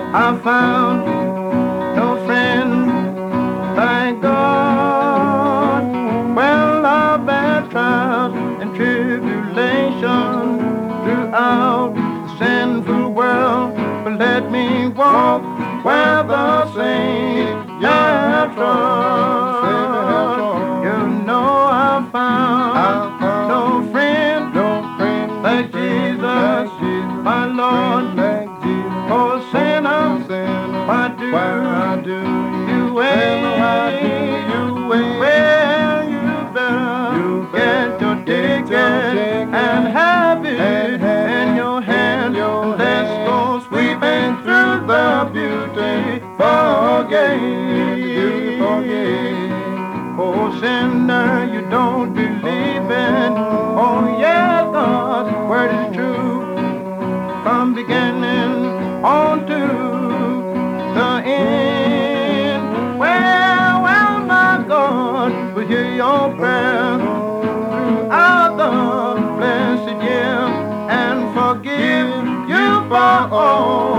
I found no friend, thank God. Well, I've had trials and tribulation throughout the sinful world, but let me walk where the saints have trod. You know I found no friend like Jesus, my Lord. Oh, sinner, why do you wait? Well, you better get your ticket and have it in your hand. Let's go sweeping through the beautiful gate. Oh, sinner, you don't believe it. Oh, yeah, God's word is true. From beginning on to the end. Well, my God will hear your prayer throughout the blessed year and forgive you for all